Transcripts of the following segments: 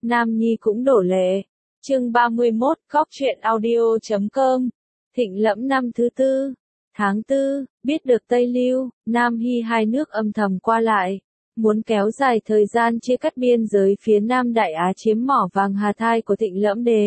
Nam Nhi cũng đổ lệ. Chương 31, Góc truyện audio.com. Thịnh Lẫm năm thứ tư, tháng 4, biết được Tây Lưu, Nam Hy hai nước âm thầm qua lại, muốn kéo dài thời gian chia cắt biên giới phía Nam Đại Á chiếm mỏ vàng Hà Thai của Thịnh Lẫm đế.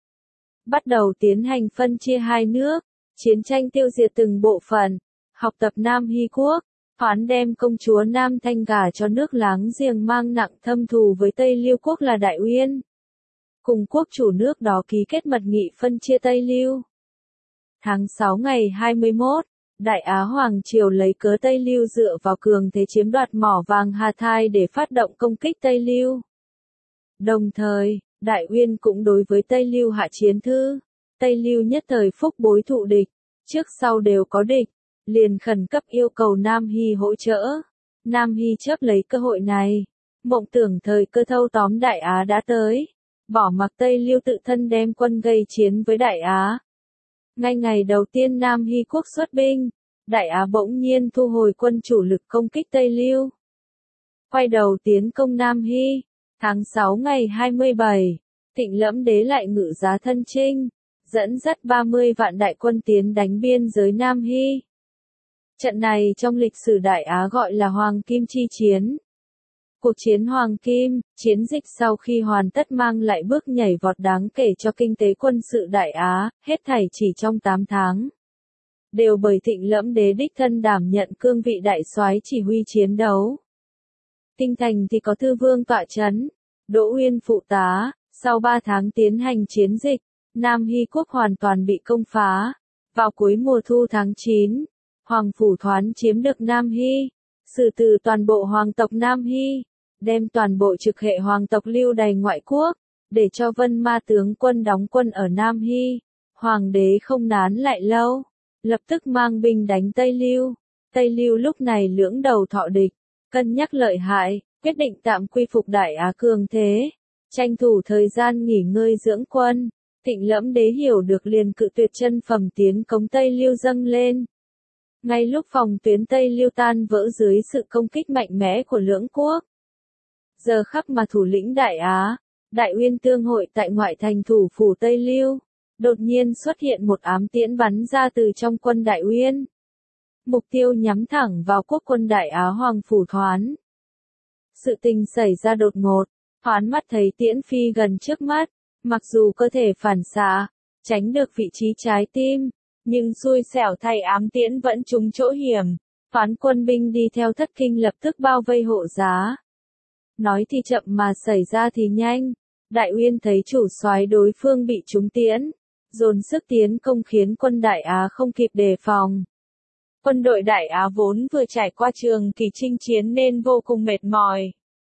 Bắt đầu tiến hành phân chia hai nước, chiến tranh tiêu diệt từng bộ phận, học tập Nam Hy quốc, hoán đem công chúa Nam Thanh gả cho nước láng giềng mang nặng thâm thù với Tây Lưu quốc là Đại Uyên. Cùng quốc chủ nước đó ký kết mật nghị phân chia Tây Lưu. Tháng 6 ngày 21, Đại Á Hoàng Triều lấy cớ Tây Lưu dựa vào cường thế chiếm đoạt mỏ vàng Hà Thai để phát động công kích Tây Lưu. Đồng thời, Đại Uyên cũng đối với Tây Lưu hạ chiến thư. Tây Lưu nhất thời phúc bối thụ địch, trước sau đều có địch, liền khẩn cấp yêu cầu Nam Hy hỗ trợ. Nam Hy chớp lấy cơ hội này, mộng tưởng thời cơ thâu tóm Đại Á đã tới, bỏ mặc Tây Lưu tự thân đem quân gây chiến với Đại Á. Ngay ngày đầu tiên Nam Hy quốc xuất binh, Đại Á bỗng nhiên thu hồi quân chủ lực công kích Tây Lưu. Quay đầu tiến công Nam Hy, tháng 6 ngày 27, Thịnh Lẫm đế lại ngự giá thân chinh, dẫn dắt 30 vạn đại quân tiến đánh biên giới Nam Hy. Trận này trong lịch sử Đại Á gọi là Hoàng Kim chi chiến. Cuộc chiến Hoàng Kim, chiến dịch sau khi hoàn tất mang lại bước nhảy vọt đáng kể cho kinh tế quân sự Đại Á, hết thảy chỉ trong 8 tháng. Đều bởi Thịnh Lẫm đế đích thân đảm nhận cương vị đại soái chỉ huy chiến đấu. Kinh thành thì có Thư Vương tọa chấn, Đỗ Uyên phụ tá, sau 3 tháng tiến hành chiến dịch, Nam Hy quốc hoàn toàn bị công phá. Vào cuối mùa thu tháng 9, Hoàng Phủ Thoán chiếm được Nam Hy, xử tử toàn bộ hoàng tộc Nam Hy, đem toàn bộ trực hệ hoàng tộc lưu đày ngoại quốc, để cho Vân Ma tướng quân đóng quân ở Nam Hy. Hoàng đế không nán lại lâu, lập tức mang binh đánh Tây Lưu. Tây Lưu lúc này lưỡng đầu thọ địch, cân nhắc lợi hại, quyết định tạm quy phục Đại Á cường thế, tranh thủ thời gian nghỉ ngơi dưỡng quân. Thịnh Lẫm đế hiểu được liền cự tuyệt chân phẩm tiến công Tây Lưu dâng lên. Ngay lúc phòng tuyến Tây Lưu tan vỡ dưới sự công kích mạnh mẽ của lưỡng quốc. Giờ khắc mà thủ lĩnh Đại Á, Đại Uyên tương hội tại ngoại thành thủ phủ Tây Lưu, đột nhiên xuất hiện một ám tiễn bắn ra từ trong quân Đại Uyên. Mục tiêu nhắm thẳng vào quốc quân Đại Á Hoàng Phủ Thoán. Sự tình xảy ra đột ngột, Thoán mắt thấy tiễn phi gần trước mắt, mặc dù cơ thể phản xạ, tránh được vị trí trái tim, nhưng xui xẻo thay ám tiễn vẫn trúng chỗ hiểm. Thoán quân binh đi theo Thất Kinh lập tức bao vây hộ giá. Nói thì chậm mà xảy ra thì nhanh. Đại Uyên thấy chủ soái đối phương bị trúng tiễn, dồn sức tiến công khiến quân Đại Á không kịp đề phòng. Quân đội Đại Á vốn vừa trải qua trường kỳ chinh chiến nên vô cùng mệt mỏi.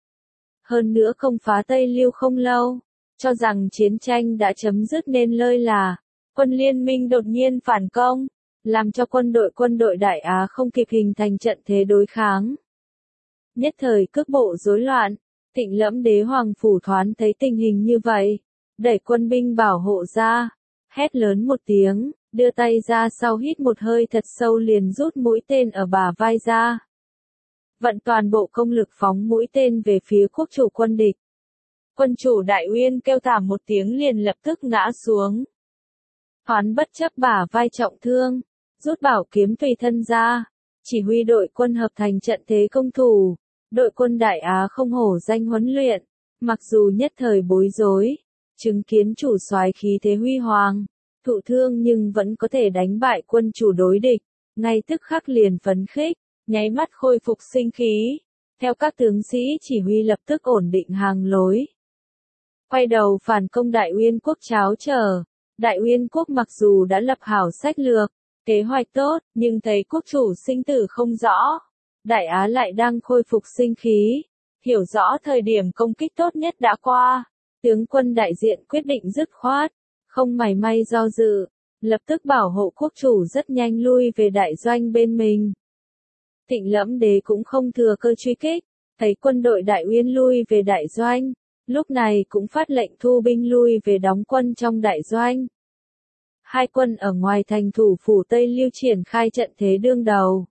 Hơn nữa công phá Tây Lưu không lâu, cho rằng chiến tranh đã chấm dứt nên lơi là, quân liên minh đột nhiên phản công, làm cho quân đội Đại Á không kịp hình thành trận thế đối kháng. Nhất thời cước bộ rối loạn, Thịnh Lẫm đế Hoàng Phủ Thoán thấy tình hình như vậy, đẩy quân binh bảo hộ ra, hét lớn một tiếng, đưa tay ra sau hít một hơi thật sâu liền rút mũi tên ở bả vai ra. Vận toàn bộ công lực phóng mũi tên về phía quốc chủ quân địch. Quân chủ Đại Uyên kêu thảm một tiếng liền lập tức ngã xuống. Thoán bất chấp bả vai trọng thương, rút bảo kiếm tùy thân ra, chỉ huy đội quân hợp thành trận thế công thủ. Đội quân Đại Á không hổ danh huấn luyện, mặc dù nhất thời bối rối, chứng kiến chủ soái khí thế huy hoàng, thụ thương nhưng vẫn có thể đánh bại quân chủ đối địch, ngay tức khắc liền phấn khích, nháy mắt khôi phục sinh khí. Theo các tướng sĩ chỉ huy lập tức ổn định hàng lối. Quay đầu phản công Đại Uyên quốc cháo trở. Đại Uyên quốc mặc dù đã lập hảo sách lược, kế hoạch tốt, nhưng thấy quốc chủ sinh tử không rõ. Đại Á lại đang khôi phục sinh khí, hiểu rõ thời điểm công kích tốt nhất đã qua. Tướng quân đại diện quyết định dứt khoát, không mảy may do dự, lập tức bảo hộ quốc chủ rất nhanh lui về đại doanh bên mình. Thịnh Lẫm đế cũng không thừa cơ truy kích, thấy quân đội Đại Uyên lui về đại doanh, lúc này cũng phát lệnh thu binh lui về đóng quân trong đại doanh. Hai quân ở ngoài thành thủ phủ Tây Lưu triển khai trận thế đương đầu.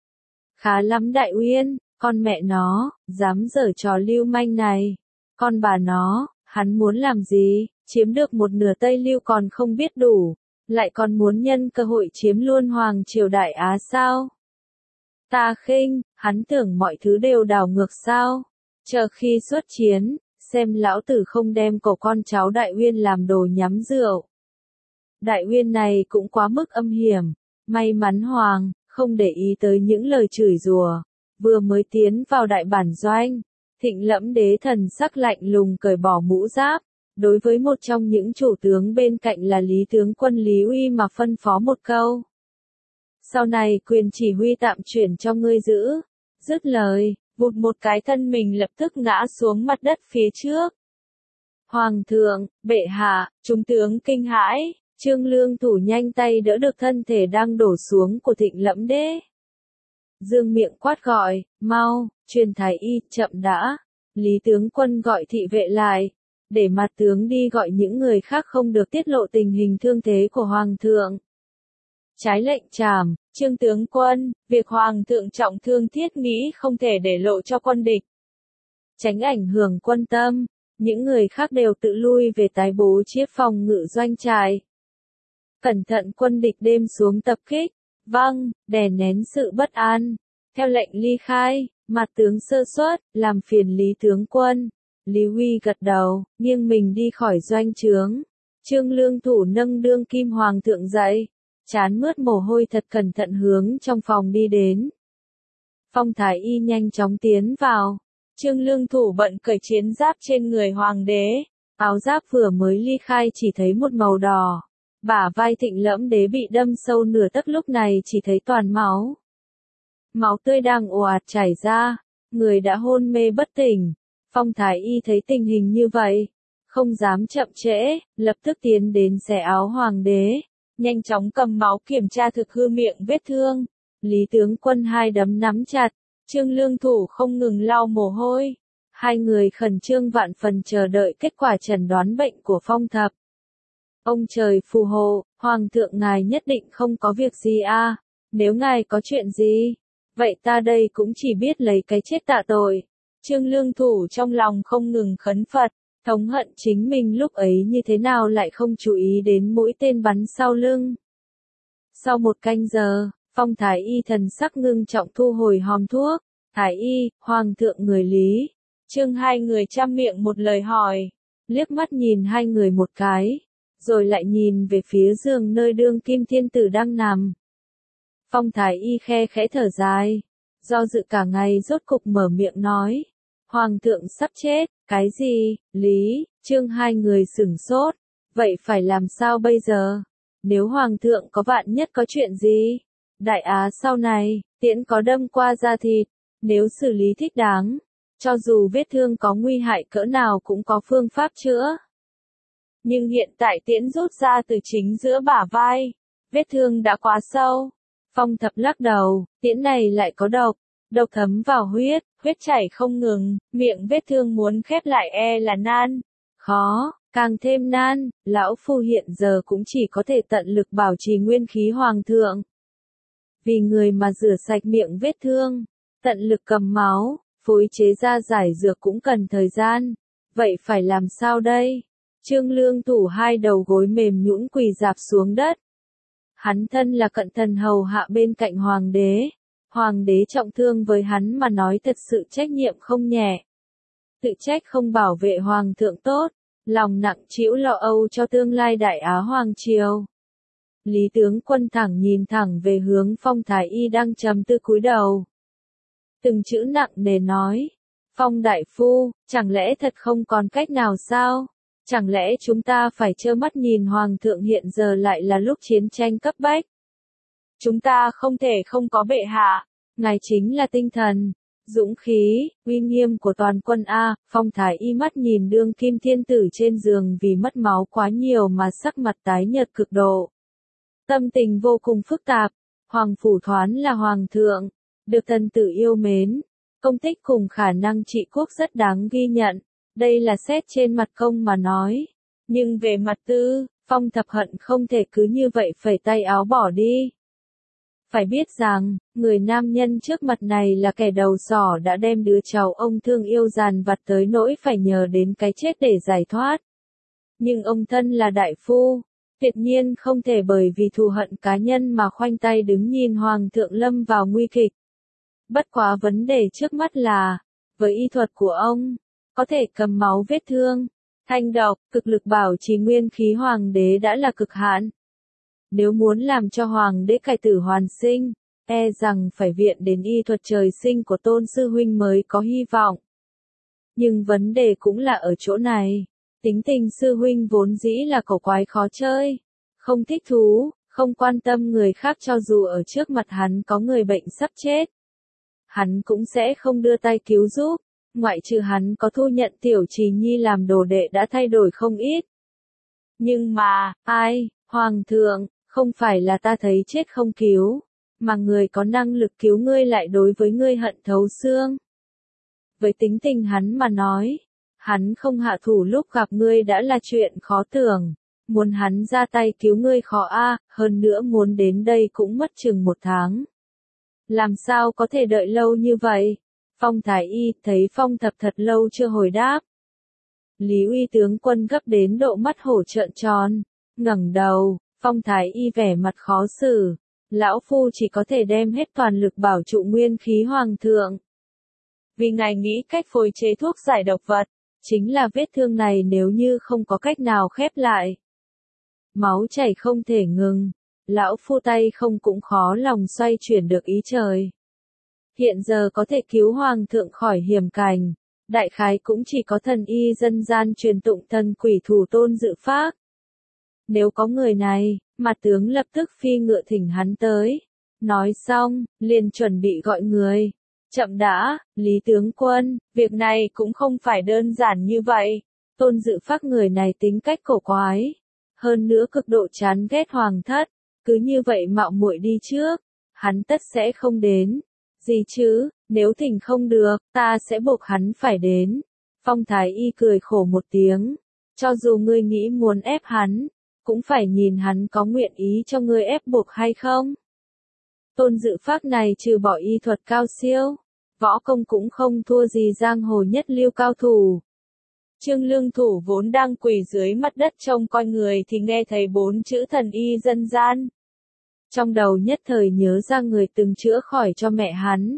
Khá lắm Đại Uyên, con mẹ nó, dám giở trò lưu manh này. Con bà nó, Hắn muốn làm gì, chiếm được một nửa Tây Lưu còn không biết đủ, lại còn muốn nhân cơ hội chiếm luôn Hoàng triều Đại Á sao? Ta khinh, hắn tưởng mọi thứ đều đảo ngược sao? Chờ khi xuất chiến, xem lão tử không đem cổ con cháu Đại Uyên làm đồ nhắm rượu. Đại Uyên này cũng quá mức âm hiểm, may mắn Hoàng không để ý tới những lời chửi rủa. Vừa mới tiến vào đại bản doanh, Thịnh Lẫm Đế thần sắc lạnh lùng cởi bỏ mũ giáp, đối với một trong những chủ tướng bên cạnh là Lý tướng quân Lý Uy mà phân phó một câu. Sau này quyền chỉ huy tạm chuyển cho ngươi giữ. Dứt lời, vụt một cái thân mình lập tức ngã xuống mặt đất phía trước. Hoàng thượng, bệ hạ, chúng tướng kinh hãi, Trương Lương Thủ nhanh tay đỡ được thân thể đang đổ xuống của Thịnh Lẫm Đế. Dương miệng quát gọi, mau, truyền thái y, chậm đã. Lý tướng quân gọi thị vệ lại, để mặt tướng đi gọi những người khác không được tiết lộ tình hình thương thế của Hoàng thượng. Trái lệnh trảm, Trương tướng quân, việc Hoàng thượng trọng thương thiết nghĩ không thể để lộ cho quân địch. Tránh ảnh hưởng quân tâm, những người khác đều tự lui về tái bố trí phòng ngự doanh trại. Cẩn thận quân địch đêm xuống tập kích. Vâng, đè nén sự bất an. Theo lệnh ly khai, mặt tướng sơ suất, làm phiền Lý tướng quân. Lý Huy gật đầu, nghiêng mình đi khỏi doanh trướng. Trương Lương Thủ nâng đương kim hoàng thượng dậy, trán mướt mồ hôi thật cẩn thận hướng trong phòng đi đến. Phong Thái Y nhanh chóng tiến vào. Trương Lương Thủ bận cởi chiến giáp trên người hoàng đế. Áo giáp vừa mới ly khai chỉ thấy một màu đỏ. Bả vai Thịnh Lẫm Đế bị đâm sâu nửa tấc, lúc này chỉ thấy toàn máu. Máu tươi đang ồ ạt chảy ra, người đã hôn mê bất tỉnh. Phong Thái Y thấy tình hình như vậy, không dám chậm trễ, lập tức tiến đến xẻ áo hoàng đế, nhanh chóng cầm máu kiểm tra thực hư miệng vết thương. Lý tướng quân hai đấm nắm chặt, Trương Lương Thủ không ngừng lau mồ hôi. Hai người khẩn trương vạn phần chờ đợi kết quả chẩn đoán bệnh của Phong Thập. Ông trời phù hộ, Hoàng thượng ngài nhất định không có việc gì à, nếu ngài có chuyện gì, vậy ta đây cũng chỉ biết lấy cái chết tạ tội. Trương Lương Thủ trong lòng không ngừng khấn Phật, thống hận chính mình lúc ấy như thế nào lại không chú ý đến mũi tên bắn sau lưng. Sau một canh giờ, Phong Thái Y thần sắc ngưng trọng thu hồi hòm thuốc. Thái Y, Hoàng thượng người Lý. Trương hai người chăm miệng một lời hỏi, liếc mắt nhìn hai người một cái, rồi lại nhìn về phía giường nơi đương kim thiên tử đang nằm. Phong Thái Y khe khẽ thở dài, do dự cả ngày rốt cục mở miệng nói. Hoàng thượng sắp chết, cái gì, Lý, Trương hai người sửng sốt, vậy phải làm sao bây giờ? Nếu Hoàng thượng có vạn nhất có chuyện gì? Đại Á sau này, tiễn có đâm qua da thịt, nếu xử lý thích đáng, cho dù vết thương có nguy hại cỡ nào cũng có phương pháp chữa. Nhưng hiện tại tiễn rút ra từ chính giữa bả vai, vết thương đã quá sâu. Phong Thập lắc đầu, tiễn này lại có độc, độc thấm vào huyết, huyết chảy không ngừng, miệng vết thương muốn khép lại e là nan. Khó, càng thêm nan, lão phu hiện giờ cũng chỉ có thể tận lực bảo trì nguyên khí hoàng thượng. Vì người mà rửa sạch miệng vết thương, tận lực cầm máu, phối chế ra giải dược cũng cần thời gian. Vậy phải làm sao đây? Trương Lương Thủ hai đầu gối mềm nhũn quỳ rạp xuống đất. Hắn thân là cận thần hầu hạ bên cạnh hoàng đế. Hoàng đế trọng thương với hắn mà nói thật sự trách nhiệm không nhẹ. Tự trách không bảo vệ hoàng thượng tốt, lòng nặng trĩu lo âu cho tương lai Đại Á hoàng triều. Lý tướng quân thẳng nhìn thẳng về hướng Phong Thái Y đang trầm tư cúi đầu. Từng chữ nặng nề nói, Phong đại phu, chẳng lẽ thật không còn cách nào sao? Chẳng lẽ chúng ta phải trơ mắt nhìn Hoàng thượng hiện giờ lại là lúc chiến tranh cấp bách? Chúng ta không thể không có bệ hạ, ngài chính là tinh thần, dũng khí, uy nghiêm của toàn quân A. Phong Thái Y mắt nhìn đương kim thiên tử trên giường vì mất máu quá nhiều mà sắc mặt tái nhợt cực độ. Tâm tình vô cùng phức tạp, Hoàng Phủ Thoán là Hoàng thượng, được thần tử yêu mến, công tích cùng khả năng trị quốc rất đáng ghi nhận. Đây là xét trên mặt công mà nói. Nhưng về mặt tư, Phong Thập hận không thể cứ như vậy phẩy tay áo bỏ đi. Phải biết rằng, người nam nhân trước mặt này là kẻ đầu sỏ đã đem đứa cháu ông thương yêu dàn vặt tới nỗi phải nhờ đến cái chết để giải thoát. Nhưng ông thân là đại phu, tuyệt nhiên không thể bởi vì thù hận cá nhân mà khoanh tay đứng nhìn hoàng thượng lâm vào nguy kịch. Bất quá vấn đề trước mắt là, với y thuật của ông, có thể cầm máu vết thương, thanh độc, cực lực bảo trì nguyên khí hoàng đế đã là cực hạn. Nếu muốn làm cho hoàng đế cải tử hoàn sinh, e rằng phải viện đến y thuật trời sinh của Tôn sư huynh mới có hy vọng. Nhưng vấn đề cũng là ở chỗ này, tính tình sư huynh vốn dĩ là cổ quái khó chơi, không thích thú, không quan tâm người khác cho dù ở trước mặt hắn có người bệnh sắp chết. Hắn cũng sẽ không đưa tay cứu giúp, ngoại trừ hắn có thu nhận Tiểu Trì Nhi làm đồ đệ đã thay đổi không ít. Nhưng mà, ai, hoàng thượng, không phải là ta thấy chết không cứu, mà người có năng lực cứu ngươi lại đối với ngươi hận thấu xương. Với tính tình hắn mà nói, hắn không hạ thủ lúc gặp ngươi đã là chuyện khó tưởng, muốn hắn ra tay cứu ngươi khó hơn nữa muốn đến đây cũng mất chừng 1 tháng. Làm sao có thể đợi lâu như vậy? Phong Thái Y thấy Phong Thập thật lâu chưa hồi đáp. Lý Uy tướng quân gấp đến độ mắt hổ trợn tròn, ngẩng đầu, Phong Thái Y vẻ mặt khó xử, lão phu chỉ có thể đem hết toàn lực bảo trụ nguyên khí hoàng thượng. Vì ngài nghĩ cách phối chế thuốc giải độc vật, chính là vết thương này nếu như không có cách nào khép lại. Máu chảy không thể ngừng, lão phu tay không cũng khó lòng xoay chuyển được ý trời. Hiện giờ có thể cứu hoàng thượng khỏi hiểm cảnh, đại khái cũng chỉ có thần y dân gian truyền tụng thần quỷ thủ Tôn Dự Phác. Nếu có người này, mặt tướng lập tức phi ngựa thỉnh hắn tới. Nói xong, liền chuẩn bị gọi người. Chậm đã, Lý tướng quân, việc này cũng không phải đơn giản như vậy. Tôn Dự Phác người này tính cách cổ quái, hơn nữa cực độ chán ghét hoàng thất, cứ như vậy mạo muội đi trước, hắn tất sẽ không đến. Gì chứ, nếu thỉnh không được, ta sẽ buộc hắn phải đến. Phong Thái Y cười khổ một tiếng, cho dù ngươi nghĩ muốn ép hắn, cũng phải nhìn hắn có nguyện ý cho ngươi ép buộc hay không. Tôn Dự Phác này trừ bỏ y thuật cao siêu, võ công cũng không thua gì giang hồ nhất lưu cao thủ. Trương Lương Thủ vốn đang quỳ dưới mặt đất trông coi người thì nghe thấy 4 chữ thần y dân gian. Trong đầu nhất thời nhớ ra người từng chữa khỏi cho mẹ hắn.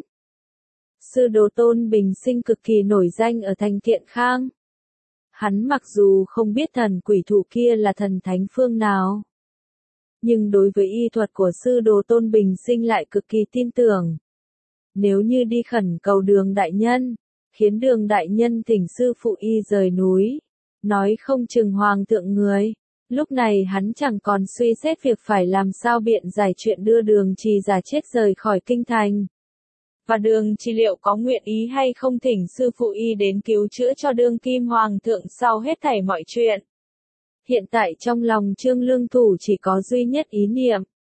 Sư đồ Tôn Bình Sinh cực kỳ nổi danh ở thành Thiện Khang. Hắn mặc dù không biết thần quỷ thủ kia là thần thánh phương nào, nhưng đối với y thuật của sư đồ Tôn Bình Sinh lại cực kỳ tin tưởng. Nếu như đi khẩn cầu Đường đại nhân, khiến Đường đại nhân thỉnh sư phụ y rời núi, nói không chừng hoàng thượng người. Lúc này hắn chẳng còn suy xét việc phải làm sao biện giải chuyện đưa Đường Trì giả chết rời khỏi kinh thành. Và Đường Trì liệu có nguyện ý hay không thỉnh sư phụ y đến cứu chữa cho đương kim hoàng thượng sau hết thảy mọi chuyện. Hiện tại trong lòng Trương Lương Thủ chỉ có duy nhất ý niệm.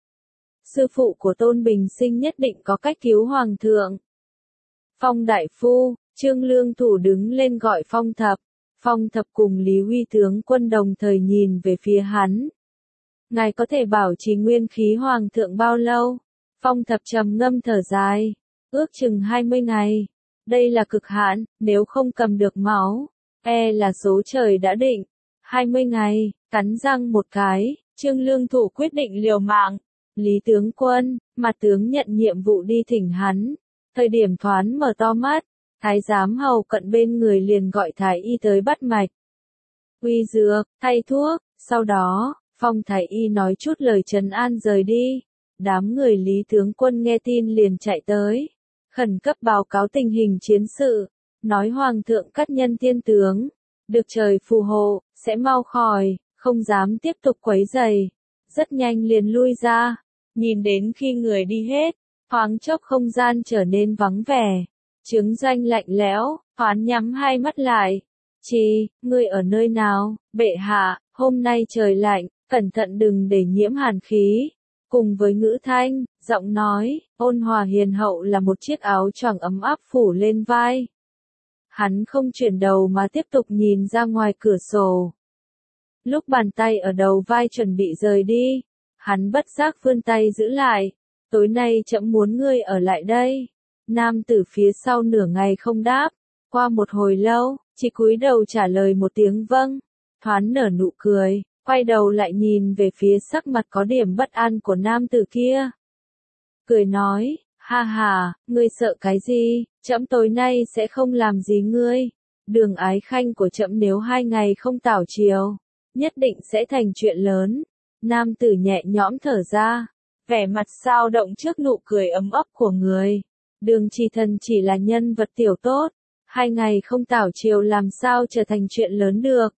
Sư phụ của Tôn Bình Sinh nhất định có cách cứu hoàng thượng. Phong đại phu, Trương Lương Thủ đứng lên gọi Phong Thập. Phong Thập cùng Lý Huy tướng quân đồng thời nhìn về phía hắn. Ngài có thể bảo trì nguyên khí hoàng thượng bao lâu? Phong Thập trầm ngâm thở dài. Ước chừng 20 ngày. Đây là cực hạn, nếu không cầm được máu, e là số trời đã định. 20 ngày, cắn răng một cái, Trương Lương Thủ quyết định liều mạng. Lý tướng quân, mặt tướng nhận nhiệm vụ đi thỉnh hắn. Thời điểm thoáng mở to mắt, thái giám hầu cận bên người liền gọi thái y tới bắt mạch. Uy dược, thay thuốc, sau đó, Phong thái y nói chút lời trấn an rời đi. Đám người Lý tướng quân nghe tin liền chạy tới, khẩn cấp báo cáo tình hình chiến sự, nói hoàng thượng cắt nhân tiên tướng, được trời phù hộ, sẽ mau khỏi, không dám tiếp tục quấy rầy. Rất nhanh liền lui ra, nhìn đến khi người đi hết, thoáng chốc không gian trở nên vắng vẻ. Chướng Doanh lạnh lẽo, Hoán nhắm hai mắt lại. Chi, ngươi ở nơi nào, bệ hạ, hôm nay trời lạnh, cẩn thận đừng để nhiễm hàn khí. Cùng với ngữ thanh, giọng nói, ôn hòa hiền hậu là một chiếc áo choàng ấm áp phủ lên vai. Hắn không chuyển đầu mà tiếp tục nhìn ra ngoài cửa sổ. Lúc bàn tay ở đầu vai chuẩn bị rời đi, hắn bất giác vươn tay giữ lại, tối nay trẫm muốn ngươi ở lại đây. Nam tử phía sau nửa ngày không đáp, qua một hồi lâu, chỉ cúi đầu trả lời một tiếng vâng, thoáng nở nụ cười, quay đầu lại nhìn về phía sắc mặt có điểm bất an của nam tử kia. Cười nói, ha ha, ngươi sợ cái gì, trẫm tối nay sẽ không làm gì ngươi. Đường ái khanh của trẫm nếu 2 ngày không tảo chiều, nhất định sẽ thành chuyện lớn. Nam tử nhẹ nhõm thở ra, vẻ mặt dao động trước nụ cười ấm ấp của người. Đường Trì Thần chỉ là nhân vật tiểu tốt, 2 ngày không tảo chiều làm sao trở thành chuyện lớn được.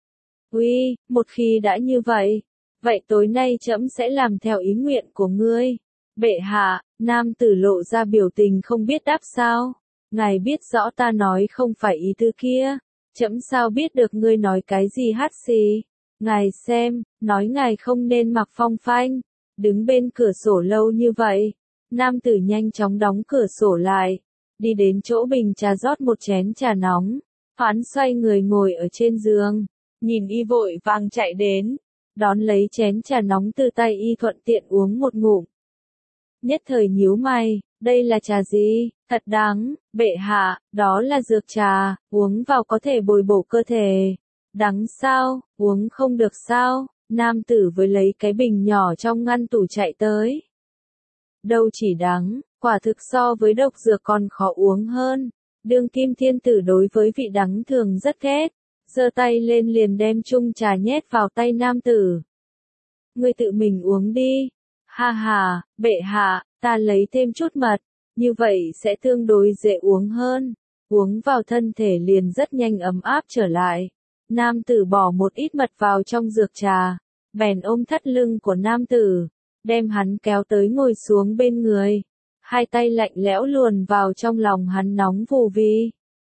Uy, một khi đã như vậy, vậy tối nay trẫm sẽ làm theo ý nguyện của ngươi. Bệ hạ, nam tử lộ ra biểu tình không biết đáp sao. Ngài biết rõ ta nói không phải ý tư kia, trẫm sao biết được ngươi nói cái gì hắt xì. Ngài xem, nói ngài không nên mặc phong phanh, đứng bên cửa sổ lâu như vậy. Nam tử nhanh chóng đóng cửa sổ lại, đi đến chỗ bình trà rót một chén trà nóng, hắn xoay người ngồi ở trên giường, nhìn y vội vàng chạy đến, đón lấy chén trà nóng từ tay y thuận tiện uống một ngụm. Nhất thời nhíu mày, đây là trà gì, thật đắng, bệ hạ, đó là dược trà, uống vào có thể bồi bổ cơ thể. Đắng sao, uống không được sao, nam tử với lấy cái bình nhỏ trong ngăn tủ chạy tới. Đâu chỉ đắng, quả thực so với độc dược còn khó uống hơn. Đương kim thiên tử đối với vị đắng thường rất ghét, giơ tay lên liền đem chung trà nhét vào tay nam tử. Ngươi tự mình uống đi. Ha ha, bệ hạ, ta lấy thêm chút mật, như vậy sẽ tương đối dễ uống hơn. Uống vào thân thể liền rất nhanh ấm áp trở lại. Nam tử bỏ một ít mật vào trong dược trà, bèn ôm thắt lưng của nam tử, đem hắn kéo tới ngồi xuống bên người. Hai tay lạnh lẽo luồn vào trong lòng hắn nóng vù vi.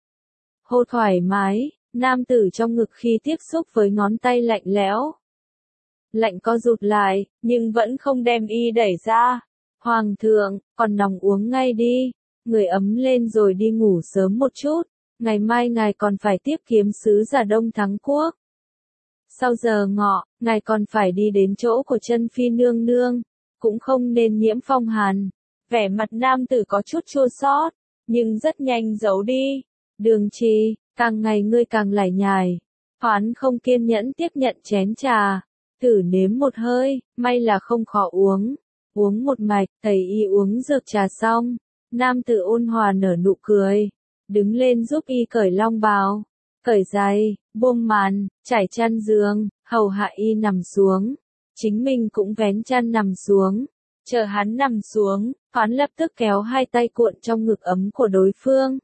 Hô thoải mái, nam tử trong ngực khi tiếp xúc với ngón tay lạnh lẽo. Lạnh co rụt lại, nhưng vẫn không đem y đẩy ra. Hoàng thượng, còn nóng uống ngay đi, người ấm lên rồi đi ngủ sớm một chút, ngày mai ngài còn phải tiếp kiếm sứ giả Đông Thắng Quốc. Sau giờ ngọ, ngài còn phải đi đến chỗ của chân phi nương nương, cũng không nên nhiễm phong hàn. Vẻ mặt nam tử có chút chua xót, nhưng rất nhanh giấu đi. Đường Trì, càng ngày ngươi càng lải nhải. Hoán không kiên nhẫn tiếp nhận chén trà, thử nếm một hơi, may là không khó uống. Uống một mạch, thầy y uống dược trà xong, nam tử ôn hòa nở nụ cười, đứng lên giúp y cởi long bào, cởi giày, buông màn, trải chăn giường, hầu hạ y nằm xuống. Chính mình cũng vén chăn nằm xuống. Chờ hắn nằm xuống, hắn lập tức kéo hai tay cuộn trong ngực ấm của đối phương.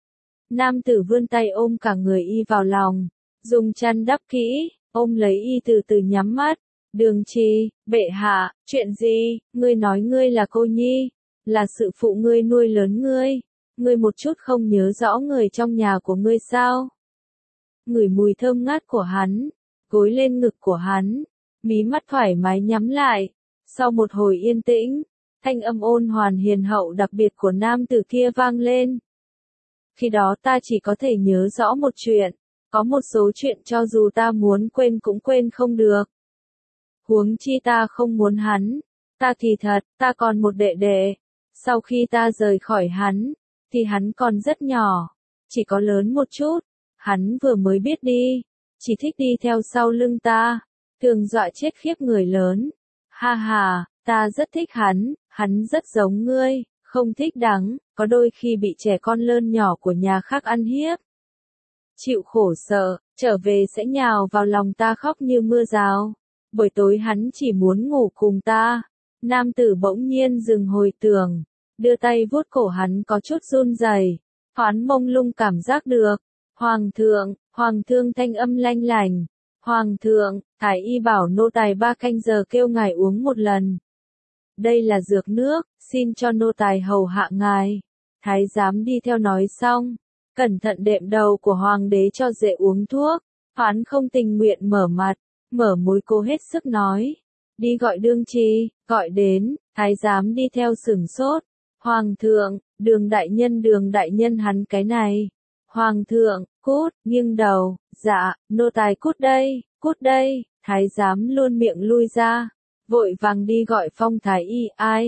Nam tử vươn tay ôm cả người y vào lòng, dùng chăn đắp kỹ, ôm lấy y từ từ nhắm mắt. Đường Trì, bệ hạ, chuyện gì, ngươi nói ngươi là cô nhi, là sự phụ ngươi nuôi lớn ngươi một chút không nhớ rõ người trong nhà của ngươi sao? Ngửi mùi thơm ngát của hắn, gối lên ngực của hắn, mí mắt thoải mái nhắm lại. Sau một hồi yên tĩnh, thanh âm ôn hoàn hiền hậu đặc biệt của nam tử kia vang lên. Khi đó ta chỉ có thể nhớ rõ một chuyện, có một số chuyện cho dù ta muốn quên cũng quên không được. Huống chi ta không muốn hắn, ta thì thật, ta còn một đệ đệ. Sau khi ta rời khỏi hắn, thì hắn còn rất nhỏ, chỉ có lớn một chút, hắn vừa mới biết đi, chỉ thích đi theo sau lưng ta, thường dọa chết khiếp người lớn. Ha ha, ta rất thích hắn rất giống ngươi, không thích đắng, có đôi khi bị trẻ con lơn nhỏ của nhà khác ăn hiếp. Chịu khổ sợ, trở về sẽ nhào vào lòng ta khóc như mưa rào. Buổi tối hắn chỉ muốn ngủ cùng ta. Nam tử bỗng nhiên dừng hồi tưởng, đưa tay vuốt cổ hắn có chút run rẩy. Hoán mông lung cảm giác được. Hoàng thượng thanh âm lanh lành. Hoàng thượng, thái y bảo nô tài 3 canh giờ kêu ngài uống một lần. Đây là dược nước, xin cho nô tài hầu hạ ngài. Thái giám đi theo nói xong, cẩn thận đệm đầu của hoàng đế cho dễ uống thuốc. Hoán không tình nguyện mở mặt, mở môi cô hết sức nói. Đi gọi Đương Trì, gọi đến, thái giám đi theo sửng sốt. Hoàng thượng, đường đại nhân hắn cái này. Hoàng thượng, cút, nghiêng đầu, dạ, nô tài cút đây, thái giám luôn miệng lui ra, vội vàng đi gọi phong thái y, ai.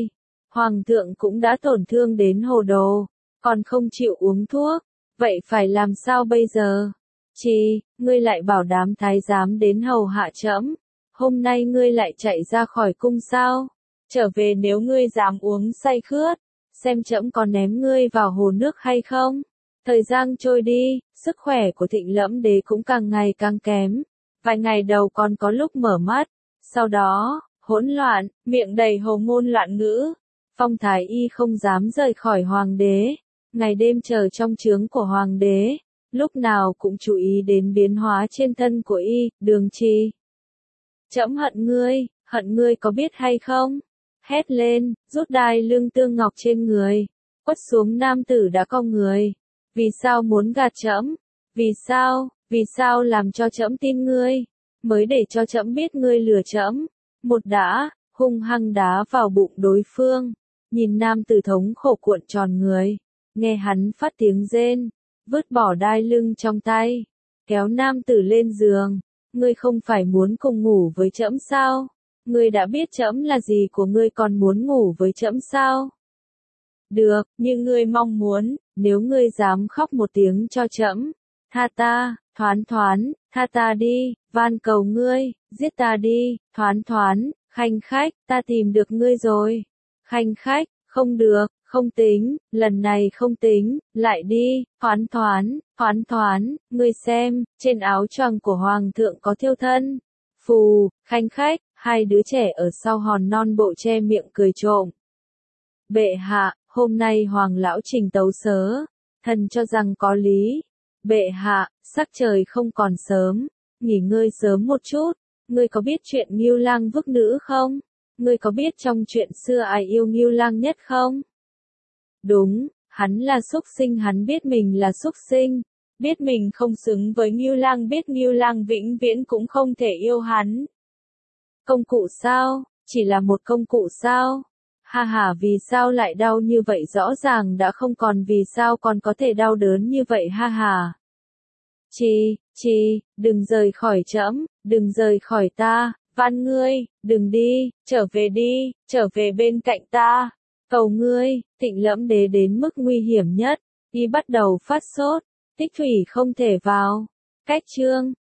Hoàng thượng cũng đã tổn thương đến hồ đồ, còn không chịu uống thuốc, vậy phải làm sao bây giờ? Chi, ngươi lại bảo đám thái giám đến hầu hạ trẫm, hôm nay ngươi lại chạy ra khỏi cung sao? Trở về nếu ngươi dám uống say khướt, xem trẫm có ném ngươi vào hồ nước hay không? Thời gian trôi đi, sức khỏe của Thịnh Lẫm Đế cũng càng ngày càng kém. Vài ngày đầu còn có lúc mở mắt, sau đó, hỗn loạn, miệng đầy hồ ngôn loạn ngữ. Phong Thái Y không dám rời khỏi hoàng đế, ngày đêm chờ trong trướng của hoàng đế, lúc nào cũng chú ý đến biến hóa trên thân của y, Đường Trì. Trẫm hận ngươi có biết hay không? Hét lên, rút đai lưng tương ngọc trên người, quất xuống nam tử đã cong người. Vì sao muốn gạt trẫm? Vì sao làm cho trẫm tin ngươi? Mới để cho trẫm biết ngươi lừa trẫm. Một đã, hung hăng đá vào bụng đối phương. Nhìn nam tử thống khổ cuộn tròn người, nghe hắn phát tiếng rên, vứt bỏ đai lưng trong tay, kéo nam tử lên giường. Ngươi không phải muốn cùng ngủ với trẫm sao? Ngươi đã biết trẫm là gì của ngươi còn muốn ngủ với trẫm sao? Được, như ngươi mong muốn, nếu ngươi dám khóc một tiếng cho trẫm, tha ta, tha ta đi, van cầu ngươi, giết ta đi, khanh khách, ta tìm được ngươi rồi. Khanh khách, không được, không tính, lần này không tính, lại đi, ngươi xem, trên áo choàng của hoàng thượng có thiêu thân. Phù, khanh khách, hai đứa trẻ ở sau hòn non bộ che miệng cười trộm. Bệ hạ, hôm nay hoàng lão trình tấu sớ, thần cho rằng có lý. Bệ hạ, sắc trời không còn sớm, nghỉ ngơi sớm một chút. Ngươi có biết chuyện Ngưu Lang vức nữ không? Ngươi có biết trong chuyện xưa ai yêu Ngưu Lang nhất không? Đúng, hắn là súc sinh, hắn biết mình là súc sinh, biết mình không xứng với Ngưu Lang, biết Ngưu Lang vĩnh viễn cũng không thể yêu hắn. Công cụ sao? Chỉ là một công cụ sao? Ha ha, vì sao lại đau như vậy, rõ ràng đã không còn, vì sao còn có thể đau đớn như vậy, ha ha. Chi, đừng rời khỏi trẫm, đừng rời khỏi ta, van ngươi, đừng đi, trở về bên cạnh ta, cầu ngươi. Thịnh Lẫm Đế đến mức nguy hiểm nhất, y bắt đầu phát sốt, tích thủy không thể vào. Cách chương